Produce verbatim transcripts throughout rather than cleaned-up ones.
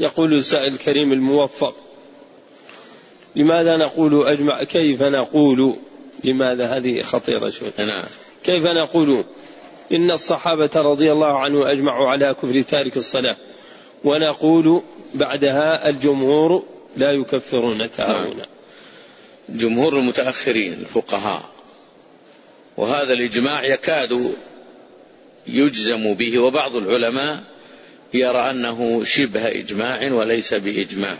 يقول السائل الكريم الموفق: لماذا نقول أجمع كيف نقول لماذا هذه خطيرة شوي نعم. كيف نقول إن الصحابة رضي الله عنهم أجمعوا على كفر تارك الصلاة، ونقول بعدها الجمهور لا يكفرون تهاونا؟ جمهور المتأخرين الفقهاء، وهذا الإجماع يكاد يجزم به، وبعض العلماء يرى أنه شبه إجماع وليس بإجماع،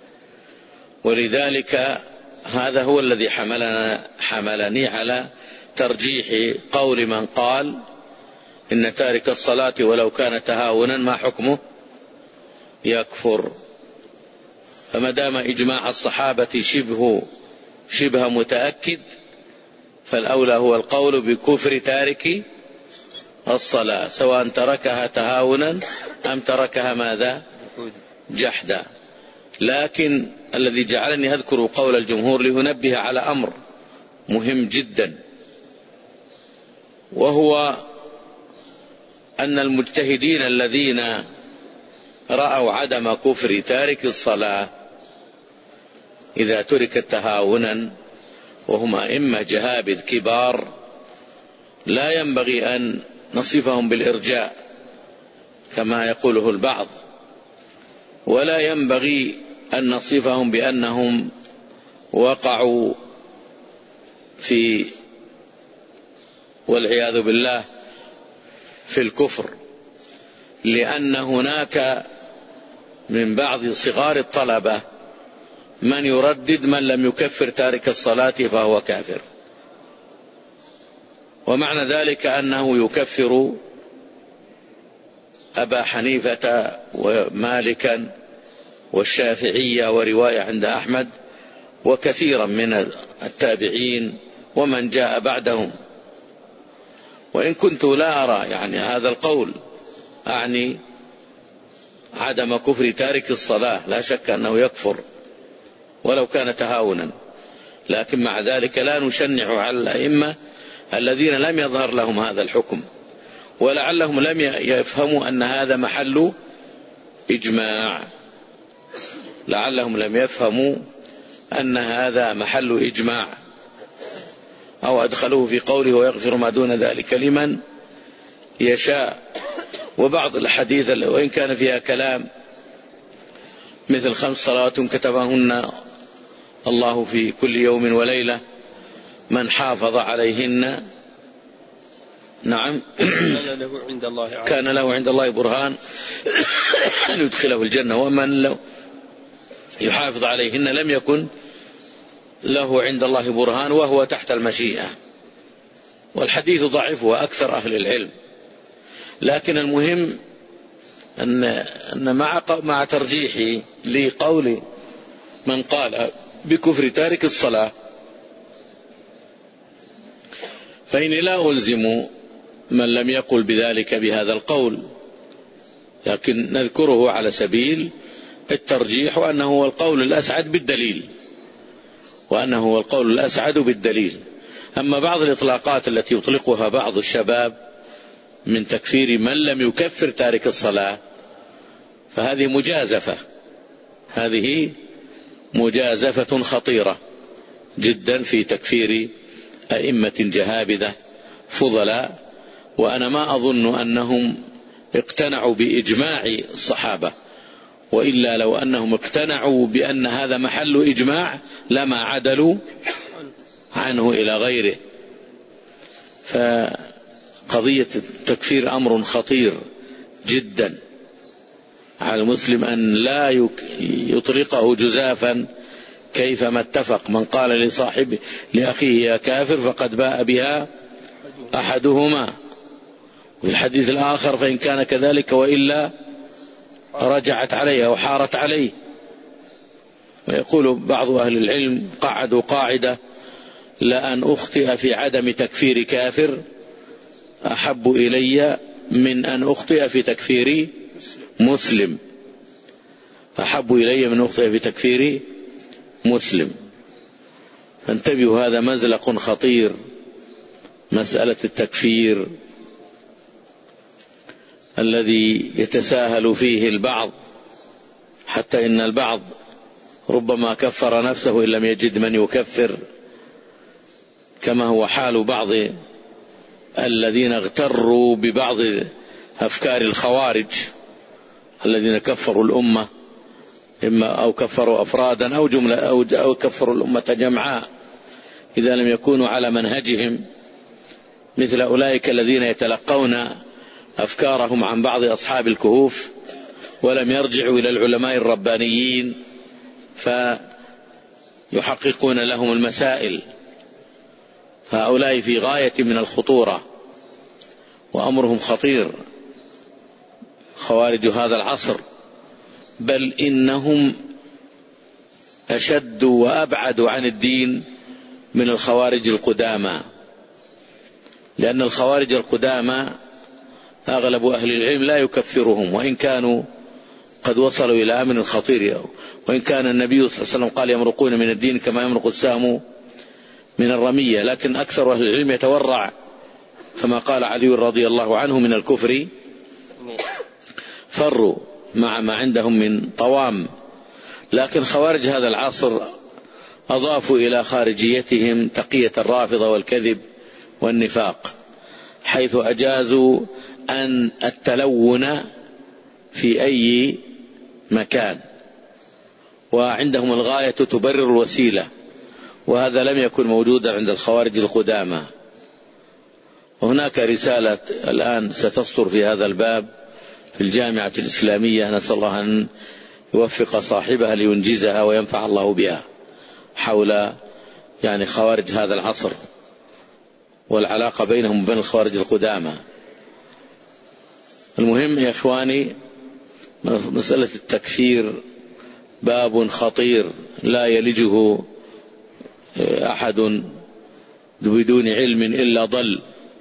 ولذلك هذا هو الذي حملنا حملني على ترجيح قول من قال إن تارك الصلاة ولو كان تهاونا ما حكمه؟ يكفر. فما دام إجماع الصحابة شبه شبه متأكد، فالأولى هو القول بكفر تارك الصلاة، سواء تركها تهاونا أم تركها ماذا؟ جحدا. لكن الذي جعلني أذكر قول الجمهور لأنبه على أمر مهم جدا، وهو أن المجتهدين الذين رأوا عدم كفر تارك الصلاة إذا تركت تهاونا، وهم أئمة جهابذ كبار، لا ينبغي أن نصفهم بالإرجاء كما يقوله البعض، ولا ينبغي أن نصفهم بأنهم وقعوا في والعياذ بالله في الكفر، لأن هناك من بعض صغار الطلبة من يردد من لم يكفر تارك الصلاة فهو كافر، ومعنى ذلك أنه يكفر أبا حنيفة ومالكا والشافعية ورواية عند أحمد وكثيرا من التابعين ومن جاء بعدهم. وإن كنت لا أرى يعني هذا القول أعني عدم كفر تارك الصلاة، لا شك أنه يكفر ولو كان تهاونا، لكن مع ذلك لا نشنع على الأئمة الذين لم يظهر لهم هذا الحكم، ولعلهم لم يفهموا أن هذا محل إجماع، لعلهم لم يفهموا أن هذا محل إجماع، أو أدخلوه في قوله ويغفر ما دون ذلك لمن يشاء. وبعض الحديث وإن كان فيها كلام مثل خمس صلوات كتبهن الله في كل يوم وليلة من حافظ عليهن نعم كان له عند الله كان له عند الله برهان أن يدخله الجنة، ومن لو يحافظ عليهن لم يكن له عند الله برهان وهو تحت المشيئة. والحديث ضعيف وأكثر أهل العلم، لكن المهم أن, أن مع, مع ترجيحي لقول من قال بكفر تارك الصلاة، فإني لا ألزم من لم يقل بذلك بهذا القول، لكن نذكره على سبيل الترجيح، وأنه هو القول الأسعد بالدليل وأنه هو القول الأسعد بالدليل. أما بعض الإطلاقات التي يطلقها بعض الشباب من تكفير من لم يكفر تارك الصلاة فهذه مجازفة، هذه مجازفة خطيرة جدا في تكفير أئمة جهابذة فضلاء. وأنا ما أظن أنهم اقتنعوا بإجماع الصحابة، وإلا لو أنهم اقتنعوا بأن هذا محل إجماع لما عدلوا عنه إلى غيره. فقضية التكفير أمر خطير جدا على المسلم أن لا يطلقه جزافا كيفما اتفق. من قال لصاحبه لأخيه يا كافر فقد باء بها أحدهما، وفي الحديث الآخر فإن كان كذلك وإلا رجعت عليه أو حارت عليه. ويقول بعض أهل العلم قعدوا قاعدة: لأن أخطئ في عدم تكفير كافر أحب إلي من أن أخطئ في تكفير مسلم، أحب إلي من أخطئ في تكفير مسلم. فانتبهوا، هذا مزلق خطير، مسألة التكفير الذي يتساهل فيه البعض حتى إن البعض ربما كفر نفسه إن لم يجد من يكفر، كما هو حال بعض الذين اغتروا ببعض أفكار الخوارج الذين كفروا الأمة، إما أو كفروا أفرادا أو جملة أو, أو كفروا الأمة جمعاء إذا لم يكونوا على منهجهم، مثل أولئك الذين يتلقون أفكارهم عن بعض أصحاب الكهوف ولم يرجعوا إلى العلماء الربانيين فيحققون لهم المسائل، فهؤلاء في غاية من الخطورة وأمرهم خطير خوارج هذا العصر، بل إنهم أشد وأبعد عن الدين من الخوارج القدامى، لأن الخوارج القدامى أغلب أهل العلم لا يكفرهم وإن كانوا قد وصلوا إلى أمر خطير، وإن كان النبي صلى الله عليه وسلم قال يمرقون من الدين كما يمرق السهم من الرمية، لكن أكثر أهل العلم يتورع كما قال علي رضي الله عنه من الكفر فروا مع ما عندهم من طوام. لكن خوارج هذا العصر أضافوا إلى خارجيتهم تقية الرافضة والكذب والنفاق، حيث أجازوا أن التلون في أي مكان، وعندهم الغاية تبرر الوسيلة، وهذا لم يكن موجودا عند الخوارج القدامى. وهناك رسالة الآن ستصدر في هذا الباب في الجامعة الإسلامية، نسأل الله أن يوفق صاحبها لينجزها وينفع الله بها، حول يعني خوارج هذا العصر والعلاقة بينهم وبين الخوارج القدامى. المهم يا إخواني، مسألة التكفير باب خطير لا يلجه أحد بدون علم إلا ضل،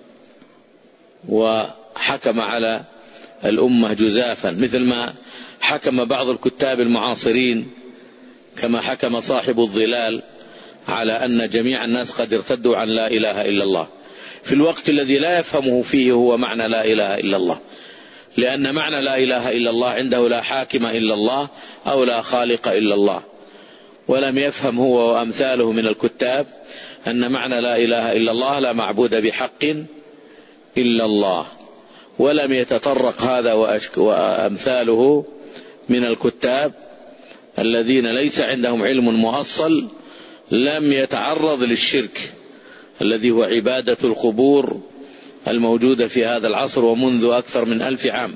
وحكم على الأمة جزافا، مثل ما حكم بعض الكتاب المعاصرين كما حكم صاحب الظلال على أن جميع الناس قد ارتدوا عن لا إله إلا الله، في الوقت الذي لا يفهمه فيه هو معنى لا إله إلا الله، لأن معنى لا إله إلا الله عنده لا حاكم إلا الله أو لا خالق إلا الله، ولم يفهم هو وأمثاله من الكتاب أن معنى لا إله إلا الله لا معبود بحق إلا الله، ولم يتطرق هذا وأمثاله من الكتاب الذين ليس عندهم علم مؤصل، لم يتعرض للشرك الذي هو عبادة القبور الموجودة في هذا العصر ومنذ أكثر من ألف عام،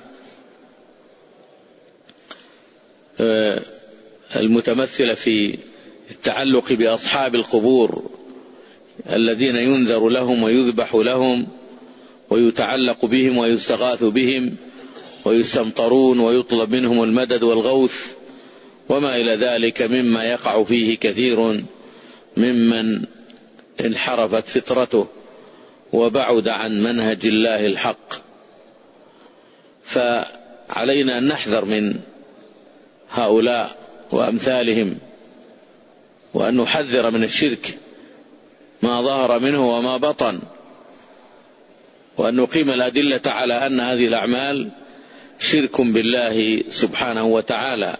المتمثلة في التعلق بأصحاب القبور الذين ينذر لهم ويذبح لهم ويتعلق بهم ويستغاث بهم ويستمطرون ويطلب منهم المدد والغوث وما إلى ذلك مما يقع فيه كثير ممن انحرفت فطرته وبعد عن منهج الله الحق. فعلينا أن نحذر من هؤلاء وأمثالهم، وأن نحذر من الشرك ما ظهر منه وما بطن، وأن نقيم الأدلة على أن هذه الأعمال شرك بالله سبحانه وتعالى،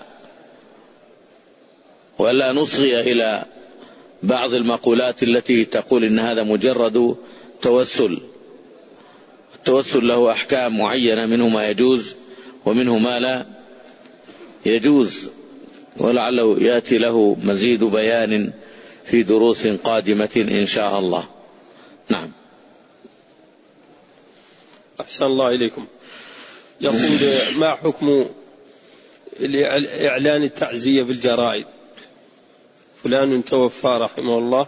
ولا نصغي إلى بعض المقولات التي تقول إن هذا مجرد توسل. التوسل له أحكام معينة، منه ما يجوز ومنه ما لا يجوز، ولعله يأتي له مزيد بيان في دروس قادمة إن شاء الله. نعم. أحسن الله إليكم. يقول ما حكم إعلان التعزية بالجرائد؟ فلان توفى رحمه الله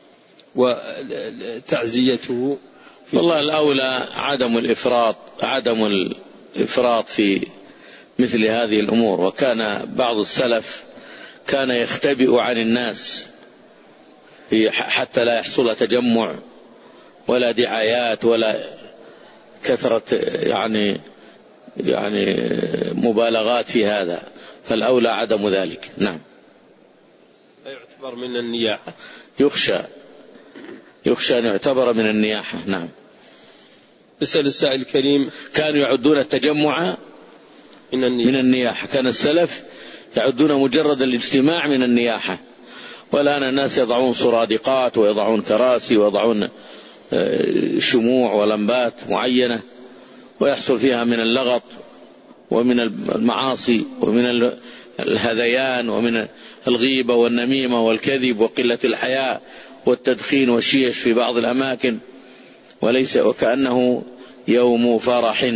وتعزيته. والله الأولى عدم الإفراط عدم الإفراط في مثل هذه الأمور، وكان بعض السلف كان يختبئ عن الناس حتى لا يحصل تجمع ولا دعايات ولا كثرة يعني يعني مبالغات في هذا، فالأولى عدم ذلك. نعم. يعتبر من النياحة، يخشى يخشى أن يعتبر من النياحة. نعم. يسأل السائل الكريم: كانوا يعدون التجمع من النياحة. من النياحة كان السلف يعدون مجرد الاجتماع من النياحة. والآن الناس يضعون سرادقات ويضعون كراسي ويضعون شموع ولمبات معينة ويحصل فيها من اللغط ومن المعاصي ومن الهذيان ومن الغيبة والنميمة والكذب وقلة الحياء والتدخين والشيش في بعض الأماكن، وليس وكأنه يوم فرح.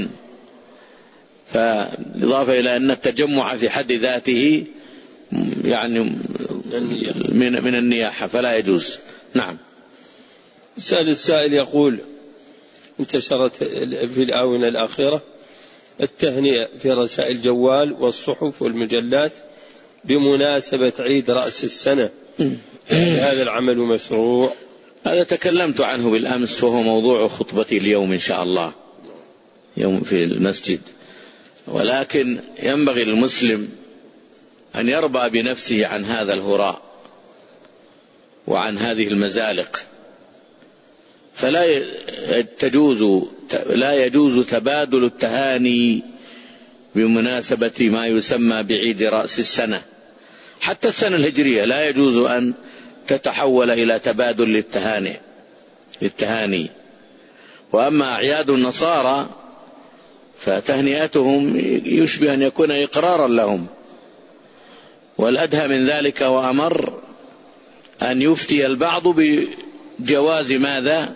فإضافة إلى أن التجمع في حد ذاته يعني من من النياحة فلا يجوز. نعم. سأل السائل يقول: انتشرت في الآونة الأخيرة التهنئة في رسائل الجوال والصحف والمجلات بمناسبة عيد رأس السنة، هذا العمل مشروع؟ هذا تكلمت عنه بالأمس وهو موضوع خطبتي اليوم إن شاء الله يوم في المسجد. ولكن ينبغي للمسلم أن يربى بنفسه عن هذا الهراء وعن هذه المزالق، فلا تجوز لا يجوز تبادل التهاني بمناسبة ما يسمى بعيد رأس السنة. حتى السنة الهجرية لا يجوز أن تتحول إلى تبادل للتهاني للتهاني وأما أعياد النصارى فتهنئتهم يشبه أن يكون إقرارا لهم. والأدهى من ذلك وأمر أن يفتي البعض بجواز ماذا؟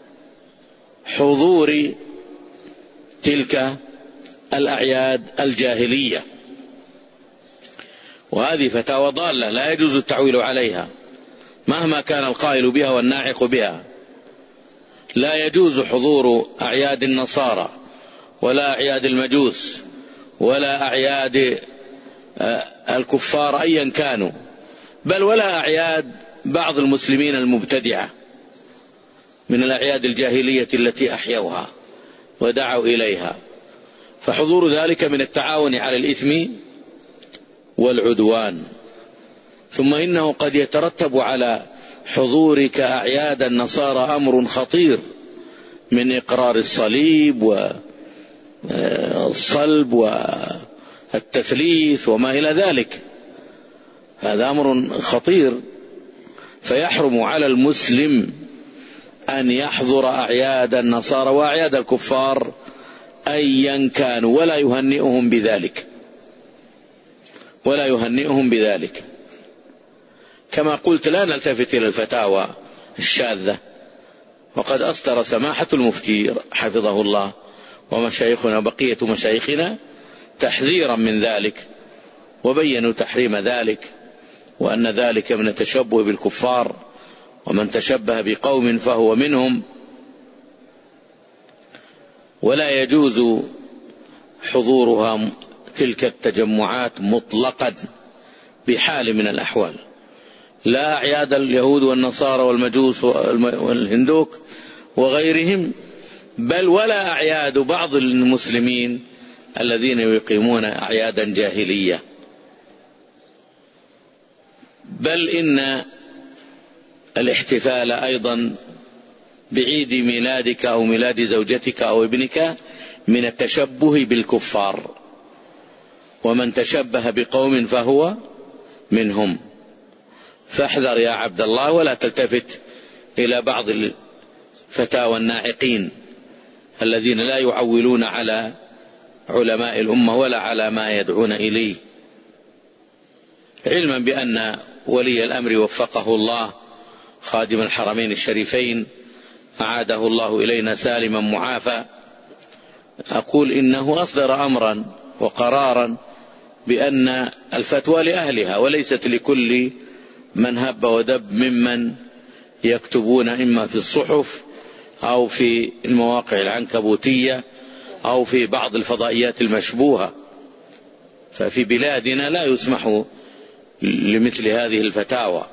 حضور تلك الأعياد الجاهلية، وهذه فتاوى ضالة لا يجوز التعويل عليها مهما كان القائل بها والناعق بها. لا يجوز حضور أعياد النصارى ولا أعياد المجوس ولا أعياد الكفار أيا كانوا، بل ولا أعياد بعض المسلمين المبتدعة من الأعياد الجاهلية التي أحيوها ودعوا إليها، فحضور ذلك من التعاون على الإثم والعدوان. ثم إنه قد يترتب على حضورك أعياد النصارى أمر خطير من إقرار الصليب والصلب والتثليث وما إلى ذلك، هذا أمر خطير. فيحرم على المسلم أن يحضر أعياد النصارى وأعياد الكفار أيا كانوا ولا يهنئهم بذلك ولا يهنئهم بذلك. كما قلت لا نلتفت إلى الفتاوى الشاذة، وقد أصدر سماحة المفتي حفظه الله ومشايخنا بقية مشايخنا تحذيرا من ذلك، وبينوا تحريم ذلك وأن ذلك من التشبه بالكفار، ومن تشبه بقوم فهو منهم. ولا يجوز حضورها تلك التجمعات مطلقا بحال من الأحوال، لا أعياد اليهود والنصارى والمجوس والهندوك وغيرهم، بل ولا أعياد بعض المسلمين الذين يقيمون أعيادا جاهلية. بل إن الاحتفال أيضا بعيد ميلادك أو ميلاد زوجتك أو ابنك من التشبه بالكفار، ومن تشبه بقوم فهو منهم. فاحذر يا عبد الله ولا تلتفت إلى بعض الفتاوى الناعقين الذين لا يعولون على علماء الأمة ولا على ما يدعون إليه، علما بأن ولي الأمر وفقه الله خادم الحرمين الشريفين أعاده الله إلينا سالما معافى، أقول إنه أصدر أمرا وقرارا بأن الفتوى لأهلها وليست لكل من هب ودب ممن يكتبون إما في الصحف أو في المواقع العنكبوتية أو في بعض الفضائيات المشبوهة. ففي بلادنا لا يسمح لمثل هذه الفتاوى،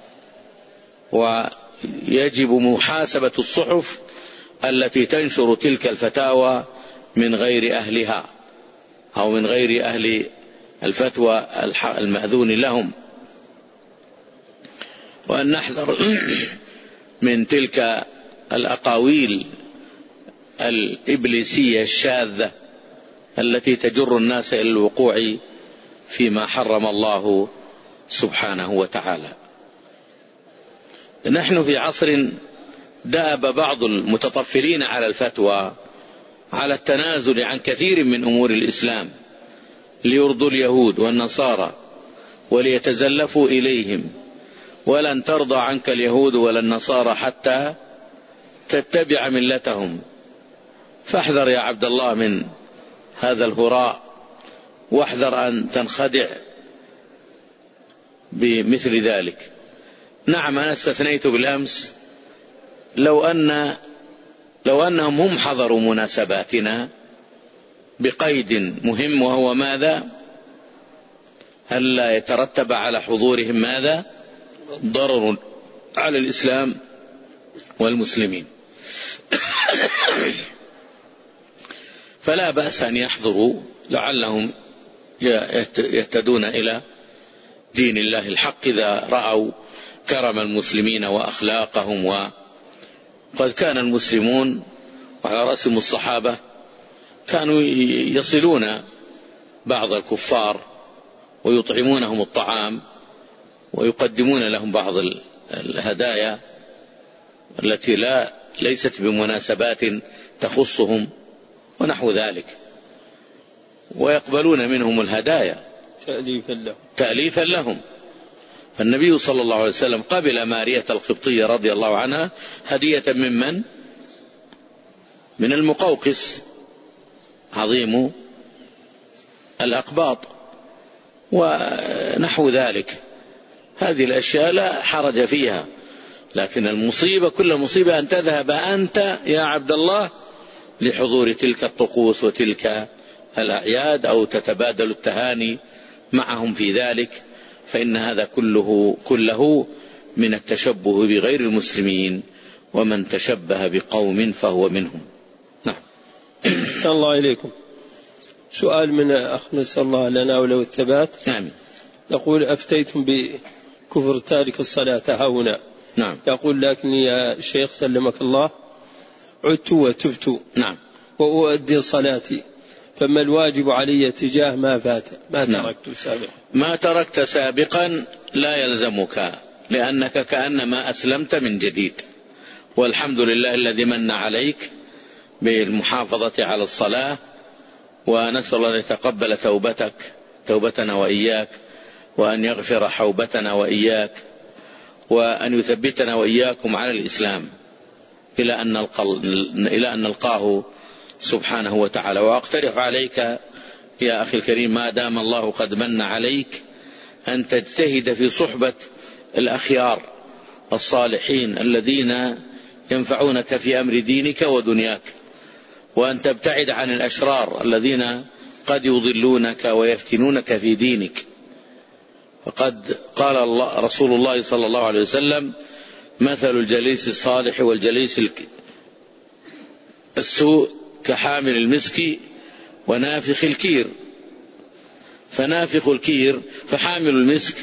ويجب محاسبة الصحف التي تنشر تلك الفتاوى من غير أهلها أو من غير أهل الفتوى المأذون لهم، وأن نحذر من تلك الأقاويل الإبليسية الشاذة التي تجر الناس إلى الوقوع فيما حرم الله سبحانه وتعالى. نحن في عصر دأب بعض المتطفلين على الفتوى على التنازل عن كثير من أمور الإسلام ليرضوا اليهود والنصارى وليتزلفوا إليهم، ولن ترضى عنك اليهود ولا النصارى حتى تتبع ملتهم. فاحذر يا عبد الله من هذا الهراء، واحذر أن تنخدع بمثل ذلك. نعم أنا استثنيت بالأمس لو أن لو أنهم هم حضروا مناسباتنا بقيد مهم، وهو ماذا؟ ألا يترتب على حضورهم ماذا؟ ضرر على الإسلام والمسلمين. فلا بأس أن يحضروا لعلهم يهتدون إلى دين الله الحق إذا رأوا كرم المسلمين وأخلاقهم. وقد كان المسلمون وعلى رأسهم الصحابة كانوا يصلون بعض الكفار ويطعمونهم الطعام ويقدمون لهم بعض الهدايا التي لا ليست بمناسبات تخصهم ونحو ذلك، ويقبلون منهم الهدايا تأليفا لهم, تأليفا لهم. فالنبي صلى الله عليه وسلم قبل مارية القبطية رضي الله عنها هدية من من؟ من المقوقس عظيم الأقباط ونحو ذلك. هذه الأشياء لا حرج فيها، لكن المصيبة كل مصيبة أن تذهب أنت يا عبد الله لحضور تلك الطقوس وتلك الأعياد أو تتبادل التهاني معهم في ذلك، فإن هذا كله كله من التشبه بغير المسلمين، ومن تشبه بقوم فهو منهم. نعم. صلى الله إليكم. سؤال من أخ نسأل الله لنا وله الثبات. نعم. يقول أفتيتم بكفر تارك الصلاة هنا. نعم. يقول لكني يا شيخ سلمك الله عدت وتبت. نعم. وأؤدي صلاتي، فما الواجب علي تجاه ما فات ما نعم. تركت سابقا؟ ما تركت سابقا لا يلزمك، لأنك كأنما أسلمت من جديد، والحمد لله الذي من عليك بالمحافظة على الصلاة، ونسأل الله أن يتقبل توبتك توبتنا وإياك، وأن يغفر حوبتنا وإياك، وأن يثبتنا وإياكم على الإسلام إلى أن إلى أن نلقاه سبحانه وتعالى. وأقترح عليك يا أخي الكريم ما دام الله قد من عليك أن تجتهد في صحبة الأخيار الصالحين الذين ينفعونك في أمر دينك ودنياك، وأن تبتعد عن الأشرار الذين قد يضلونك ويفتنونك في دينك. فقد قال الله رسول الله صلى الله عليه وسلم: مثل الجليس الصالح والجليس السوء كحامل المسك ونافخ الكير. فنافخ الكير فحامل المسك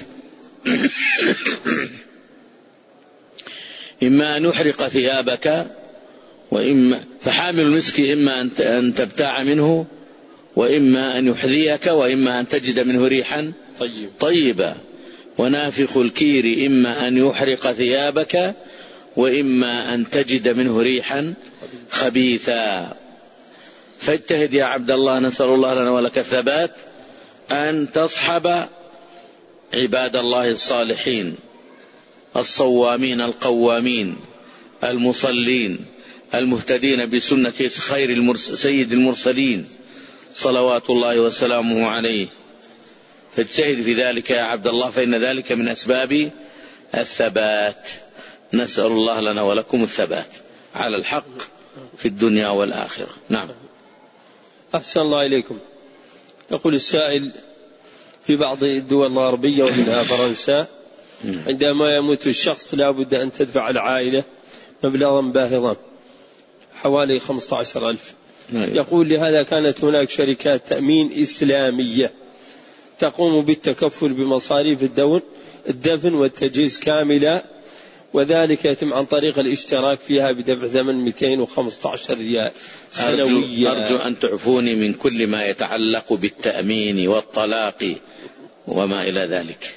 إما أن يحرق ثيابك، وإما فحامل المسك إما أن تبتاع منه، وإما أن يحذيك، وإما أن تجد منه ريحا طيب. طيبة. ونافخ الكير إما أن يحرق ثيابك، وإما أن تجد منه ريحا خبيثا. فاجتهد يا عبد الله، نسأل الله لنا ولك الثبات، أن تصحب عباد الله الصالحين الصوامين القوامين المصلين المهتدين بسنة خير المرس سيد المرسلين صلوات الله وسلامه عليه. فاجتهد في ذلك يا عبد الله، فإن ذلك من أسباب الثبات. نسأل الله لنا ولكم الثبات على الحق في الدنيا والآخرة. نعم. أحسن الله إليكم. يقول السائل: في بعض الدول الغربية ومنها فرنسا عندما يموت الشخص لا بد أن تدفع العائلة مبلغا باهظا حوالي خمسة عشر ألف. يقول لهذا كانت هناك شركات تأمين إسلامية تقوم بالتكفل بمصاريف الدون الدفن والتجهيز كاملة، وذلك يتم عن طريق الاشتراك فيها بدفع ثمن مئتين وخمسة عشر ريال سنويا. أرجو, أرجو أن تعفوني من كل ما يتعلق بالتأمين والطلاق وما إلى ذلك.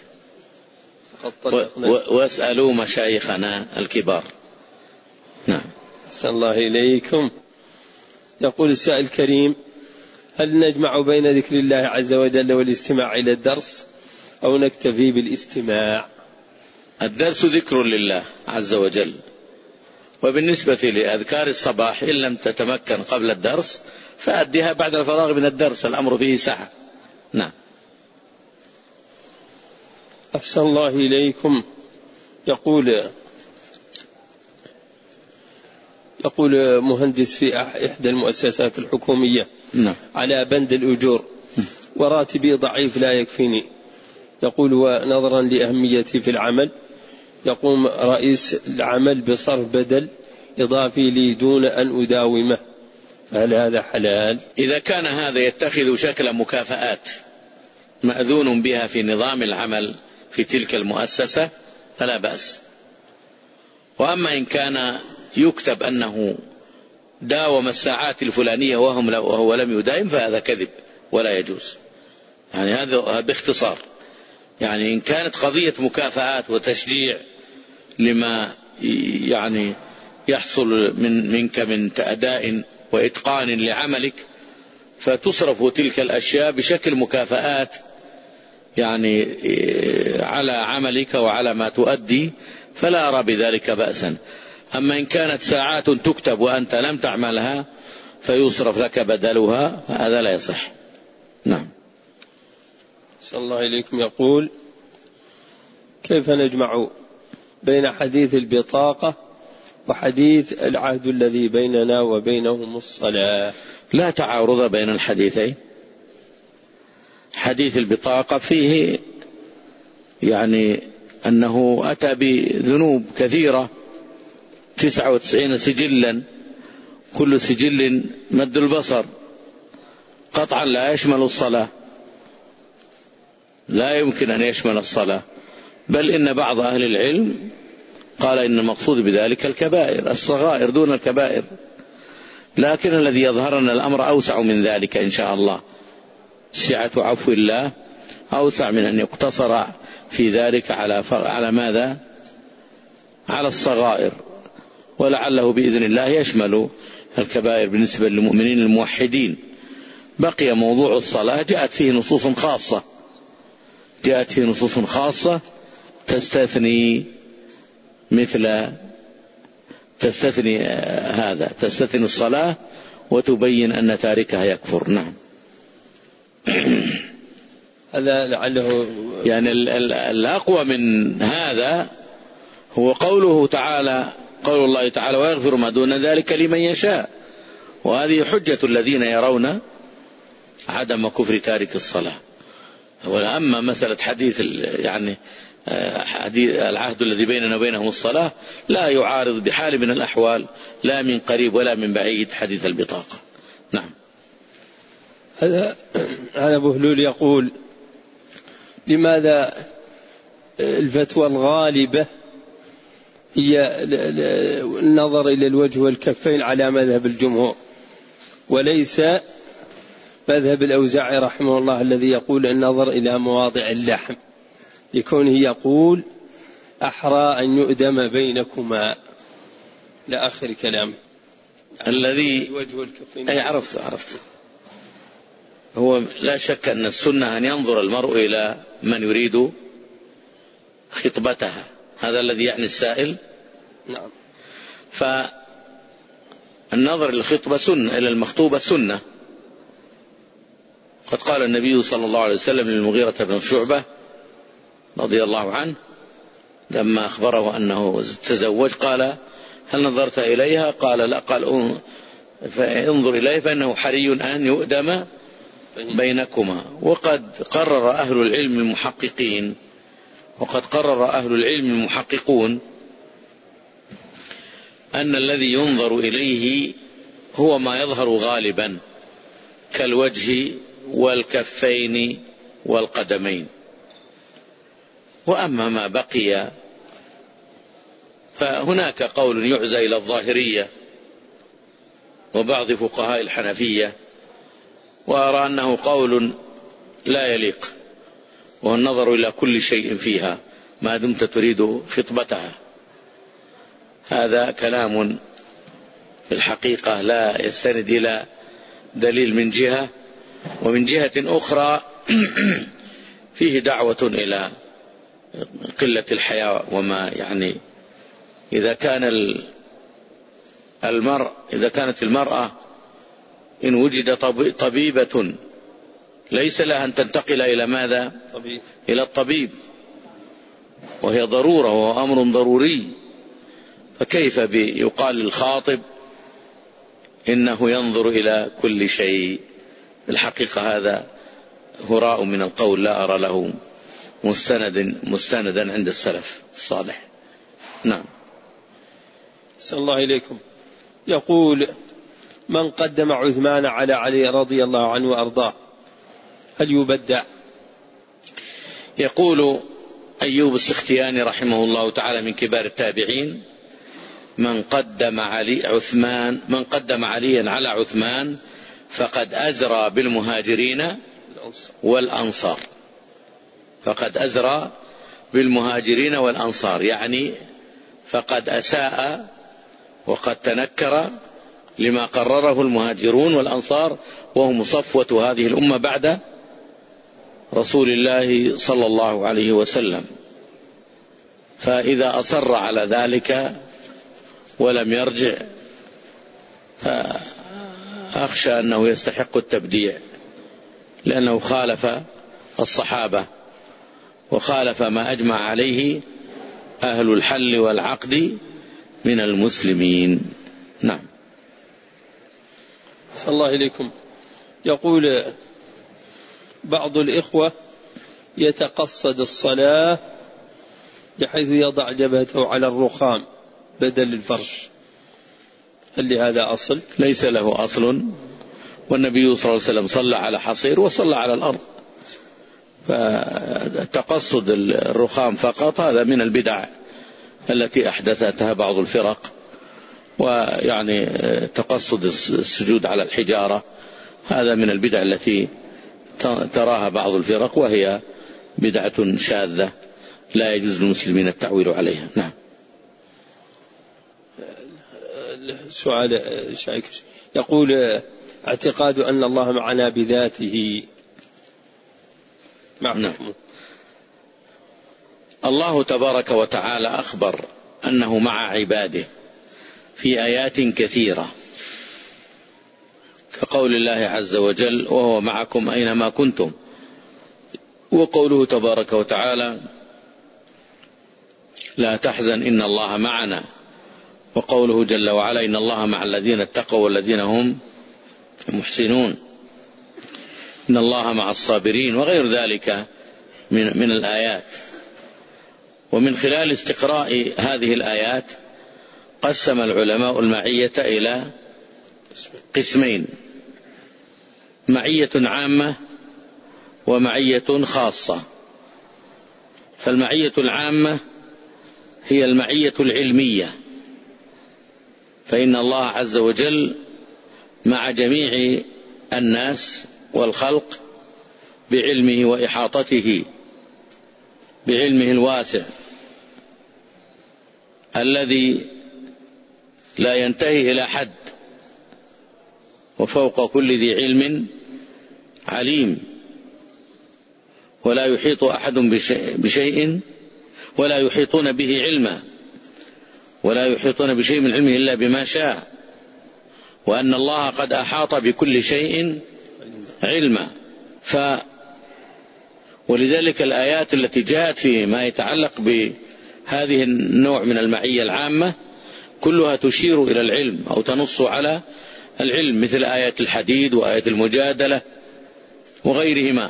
واسألوا مشايخنا الكبار. نعم. أحسن الله إليكم. يقول السائل الكريم: هل نجمع بين ذكر الله عز وجل والاستماع إلى الدرس أو نكتفي بالاستماع؟ الدرس ذكر لله عز وجل، وبالنسبة لأذكار الصباح إن لم تتمكن قبل الدرس فأديها بعد الفراغ من الدرس، الأمر فيه سعة. نعم. أحسن الله إليكم. يقول يقول مهندس في إحدى المؤسسات الحكومية: نعم. على بند الأجور وراتبي ضعيف لا يكفيني. يقول: ونظرا لأهميتي في العمل يقوم رئيس العمل بصرف بدل إضافي لي دون أن أداومه، هل هذا حلال؟ إذا كان هذا يتخذ شكل مكافآت مأذون بها في نظام العمل في تلك المؤسسة فلا بأس. وأما إن كان يكتب أنه داوم الساعات الفلانية وهم وهو لم يداوم فهذا كذب ولا يجوز. يعني هذا باختصار. يعني إن كانت قضية مكافآت وتشجيع لما يعني يحصل من منك من أداء وإتقان لعملك فتصرف تلك الأشياء بشكل مكافآت يعني على عملك وعلى ما تؤدي فلا أرى بذلك بأسا. أما إن كانت ساعات تكتب وأنت لم تعملها فيصرف لك بدلها فهذا لا يصح. نعم. صلى الله إليكم. يقول: كيف نجمع بين حديث البطاقة وحديث العهد الذي بيننا وبينهم الصلاة؟ لا تعارض بين الحديثين. حديث البطاقة فيه يعني أنه أتى بذنوب كثيرة تسعة وتسعين سجلا كل سجل مد البصر، قطعا لا يشمل الصلاة، لا يمكن أن يشمل الصلاة، بل إن بعض أهل العلم قال إن المقصود بذلك الكبائر الصغائر دون الكبائر. لكن الذي يظهر أن الأمر أوسع من ذلك إن شاء الله. سعة عفو الله أوسع من أن يقتصر في ذلك على على ماذا؟ على الصغائر، ولعله بإذن الله يشمل الكبائر بالنسبة للمؤمنين الموحدين. بقي موضوع الصلاة جاءت فيه نصوص خاصة جاءت فيه نصوص خاصة تستثني مثل تستثني هذا تستثني الصلاة وتبين أن تاركها يكفر. نعم. هذا لعله يعني الأقوى من هذا هو قوله تعالى قول الله تعالى: ويغفر ما دون ذلك لمن يشاء. وهذه حجة الذين يرون عدم كفر تارك الصلاة. وأما مسألة حديث يعني حديث العهد الذي بيننا وبينهم الصلاة لا يعارض بحال من الأحوال لا من قريب ولا من بعيد حديث البطاقة. نعم. هذا هذا بهلول يقول: لماذا الفتوى الغالبة هي النظر إلى الوجه والكفين على مذهب الجمهور وليس مذهب الأوزاعي رحمه الله الذي يقول النظر إلى مواضع اللحم، لكونه يقول أحرى أن يؤدم بينكما لآخر كلام الذي أي عرفت عرفت هو لا شك أن السنة أن ينظر المرء إلى من يريد خطبتها، هذا الذي يعني السائل. نعم. فالنظر للخطبة سنة، إلى المخطوبة سنة. قد قال النبي صلى الله عليه وسلم للمغيرة بن شعبة رضي الله عنه لما أخبره أنه تزوج قال: هل نظرت إليها؟ قال: لا. قال: انظر إليه فإنه حري أن يؤدم بينكما. وقد قرر أهل العلم المحققين وقد قرر أهل العلم المحققون أن الذي ينظر إليه هو ما يظهر غالبا كالوجه والكفين والقدمين، وأما ما بقي فهناك قول يعزى إلى الظاهرية وبعض فقهاء الحنفية، وأرى أنه قول لا يليق، والنظر إلى كل شيء فيها ما دمت تريد خطبتها. هذا كلام في الحقيقة لا يستند إلى دليل من جهة، ومن جهة أخرى فيه دعوة إلى قلة الحياء. وما يعني إذا كان المرء إذا كانت المرأة إن وجد طبيبة ليس لها أن تنتقل إلى ماذا؟ طبيب. إلى الطبيب، وهي ضرورة وهو أمر ضروري، فكيف يقال للخاطب إنه ينظر إلى كل شيء؟ الحقيقة هذا هراء من القول لا أرى له مستند مستندا عند السلف الصالح. نعم. صلى الله إليكم. يقول: من قدم عثمان على علي رضي الله عنه وأرضاه هل يبدع؟ يقول أيوب السختياني رحمه الله تعالى من كبار التابعين: من قدم علي عثمان من قدم عليا على عثمان فقد أزرى بالمهاجرين والأنصار. فقد أزرى بالمهاجرين والأنصار، يعني فقد أساء وقد تنكر لما قرره المهاجرون والأنصار، وهم صفوة هذه الأمة بعد رسول الله صلى الله عليه وسلم. فإذا أصر على ذلك ولم يرجع فأخشى أنه يستحق التبديع، لأنه خالف الصحابة وخالف ما أجمع عليه أهل الحل والعقد من المسلمين. نعم. صلى الله إليكم. يقول بعض الإخوة يتقصد الصلاة بحيث يضع جبهته على الرخام بدل الفرش، هل لهذا أصل؟ ليس له أصل، والنبي صلى الله عليه وسلم صلى على حصير وصلى على الأرض. فتقصد الرخام فقط هذا من البدع التي أحدثتها بعض الفرق، ويعني تقصد السجود على الحجارة هذا من البدع التي تراها بعض الفرق، وهي بدعة شاذة لا يجوز للمسلمين التعويل عليها. نعم. سؤال شائك يقول: اعتقاد أن الله معنا بذاته نعم. نعم. الله تبارك وتعالى أخبر أنه مع عباده في آيات كثيرة، كقول الله عز وجل: وهو معكم أينما كنتم، وقوله تبارك وتعالى: لا تحزن إن الله معنا، وقوله جل وعلا: إن الله مع الذين اتقوا والذين هم محسنون، إن الله مع الصابرين، وغير ذلك من, من الآيات. ومن خلال استقراء هذه الآيات قسم العلماء المعية إلى قسمين: معية عامة ومعية خاصة. فالمعية العامة هي المعية العلمية، فإن الله عز وجل مع جميع الناس والخلق بعلمه وإحاطته بعلمه الواسع الذي لا ينتهي إلى حد، وفوق كل ذي علم عليم، ولا يحيط أحد بشيء ولا يحيطون به علما، ولا يحيطون بشيء من علمه إلا بما شاء، وأن الله قد أحاط بكل شيء علما. ف ولذلك الآيات التي جاءت في ما يتعلق بهذه النوع من المعية العامة كلها تشير إلى العلم أو تنص على العلم، مثل آية الحديد وآية المجادلة وغيرهما: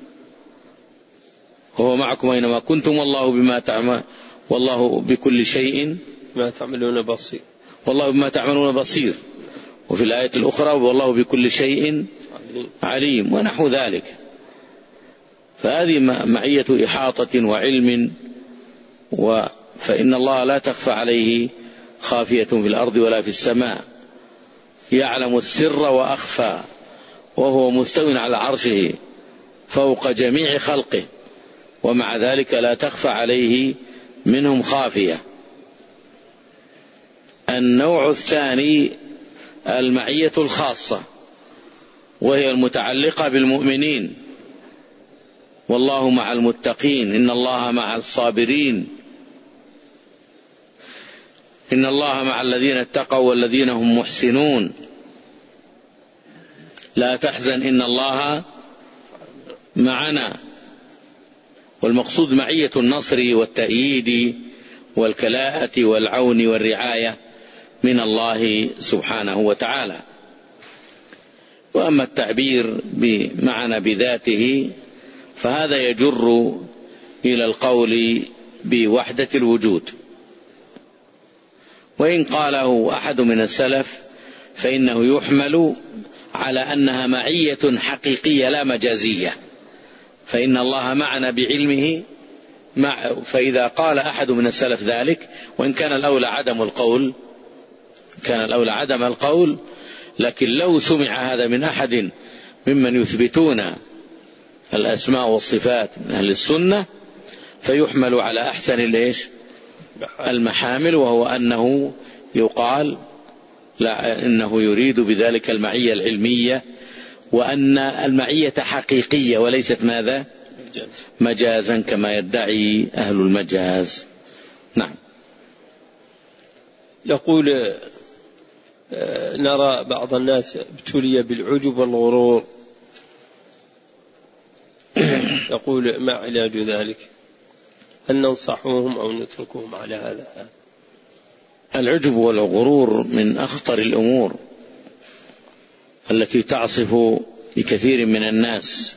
وهو معكم أينما كنتم والله بما تعمل والله بكل شيء ما تعملون بصير والله بما تعملون بصير. وفي الآية الأخرى: والله بكل شيء عليم، ونحو ذلك. فهذه معية إحاطة وعلم، فإن الله لا تخفى عليه خافية في الأرض ولا في السماء، يعلم السر وأخفى، وهو مستو على عرشه فوق جميع خلقه، ومع ذلك لا تخفى عليه منهم خافية. النوع الثاني المعية الخاصة، وهي المتعلقة بالمؤمنين، والله مع المتقين، إن الله مع الصابرين، إن الله مع الذين اتقوا والذين هم محسنون، لا تحزن إن الله معنا. والمقصود معية النصر والتأييد والكلاءة والعون والرعاية من الله سبحانه وتعالى. وأما التعبير بمعنى بذاته فهذا يجر إلى القول بوحدة الوجود، وإن قاله أحد من السلف فإنه يحمل على أنها معية حقيقية لا مجازية، فإن الله معنا بعلمه مع. فإذا قال أحد من السلف ذلك، وإن كان الأولى عدم القول كان الأولى عدم القول لكن لو سمع هذا من أحد ممن يثبتون الأسماء والصفات من أهل السنة فيحمل على أحسن الإيش المحامل، وهو أنه يقال لا، إنه يريد بذلك المعية العلمية، وأن المعية حقيقية وليست ماذا مجازا كما يدعي أهل المجاز. نعم. يقول نرى بعض الناس ابتلي بالعجب والغرور، يقول ما علاج ذلك؟ هل ننصحهم أو نتركهم على هذا؟ العجب والغرور من أخطر الأمور التي تعصف بكثير من الناس،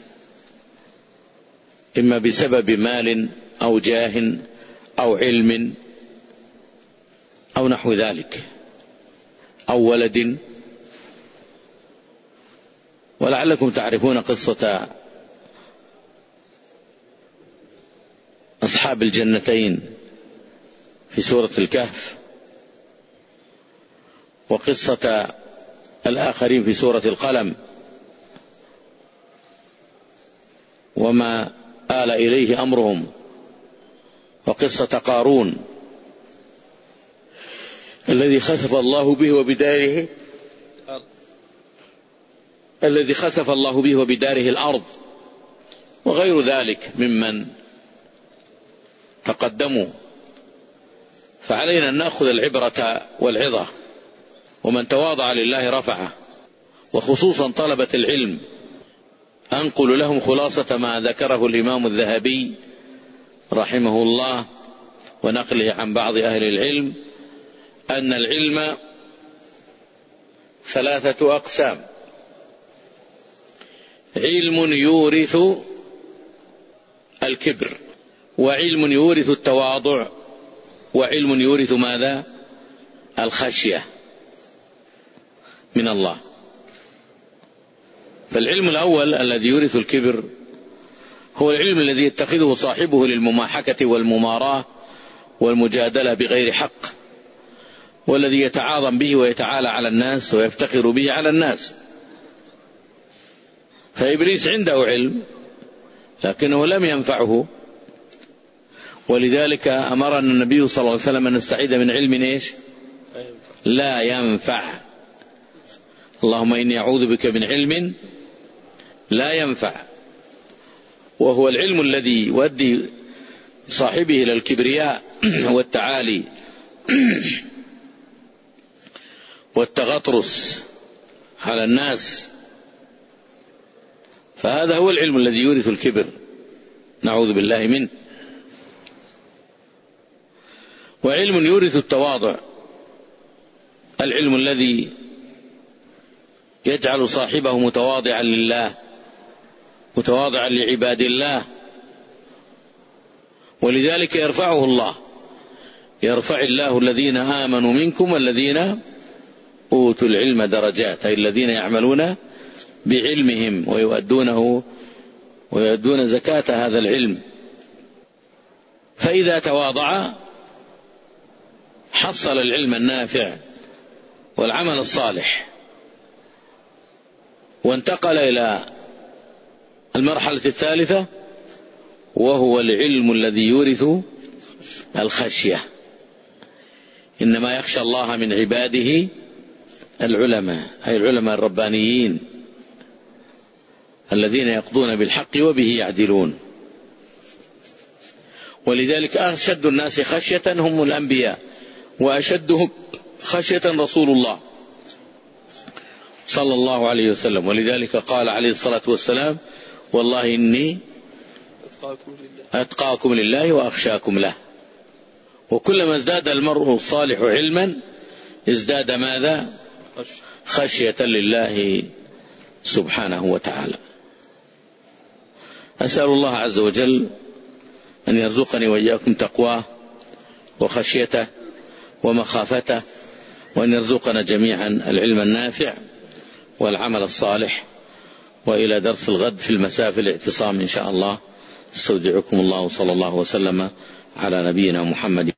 إما بسبب مال أو جاه أو علم أو نحو ذلك أو ولد. ولعلكم تعرفون قصة أصحاب الجنتين في سورة الكهف، وقصة الآخرين في سورة القلم، وما آل إليه أمرهم، وقصة قارون الذي خسف الله به وبداره الذي خسف الله به وبداره الأرض، وغير ذلك ممن تقدموا. فعلينا أن نأخذ العبرة والعظة، ومن تواضع لله رفعه، وخصوصا طلبة العلم. أنقل لهم خلاصة ما ذكره الإمام الذهبي رحمه الله ونقله عن بعض أهل العلم، أن العلم ثلاثة أقسام: علم يورث الكبر، وعلم يورث التواضع، وعلم يورث ماذا؟ الخشية من الله. فالعلم الأول الذي يورث الكبر هو العلم الذي يتخذه صاحبه للمماحكة والمماراة والمجادلة بغير حق، والذي يتعاظم به ويتعالى على الناس ويفتخر به على الناس. فإبليس عنده علم لكنه لم ينفعه، ولذلك أمرنا النبي صلى الله عليه وسلم أن نستعيذ من علم إيش؟ لا ينفع. اللهم إني أعوذ بك من علم لا ينفع، وهو العلم الذي يؤدي صاحبه إلى الكبرياء والتعالي والتغطرس على الناس. فهذا هو العلم الذي يورث الكبر، نعوذ بالله منه. وعلم يورث التواضع، العلم الذي يجعل صاحبه متواضعا لله، متواضعا لعباد الله، ولذلك يرفعه الله. يرفع الله الذين آمنوا منكم والذين أوتوا العلم درجات، أي الذين يعملون بعلمهم ويؤدونه ويؤدون زكاة هذا العلم. فإذا تواضع حصل العلم النافع والعمل الصالح، وانتقل إلى المرحلة الثالثة وهو العلم الذي يورث الخشية. إنما يخشى الله من عباده العلماء، أي العلماء الربانيين الذين يقضون بالحق وبه يعدلون. ولذلك أشد الناس خشية هم الأنبياء، وأشدهم خشية رسول الله صلى الله عليه وسلم. ولذلك قال عليه الصلاة والسلام: والله إني أتقاكم لله وأخشاكم له. وكلما ازداد المرء الصالح علما ازداد ماذا؟ خشية لله سبحانه وتعالى. أسأل الله عز وجل أن يرزقني وإياكم تقواه وخشيته ومخافته، وأن يرزقنا جميعا العلم النافع والعمل الصالح. وإلى درس الغد في المساء في الاعتصام إن شاء الله. استودعكم الله، صلى الله وسلم على نبينا محمد.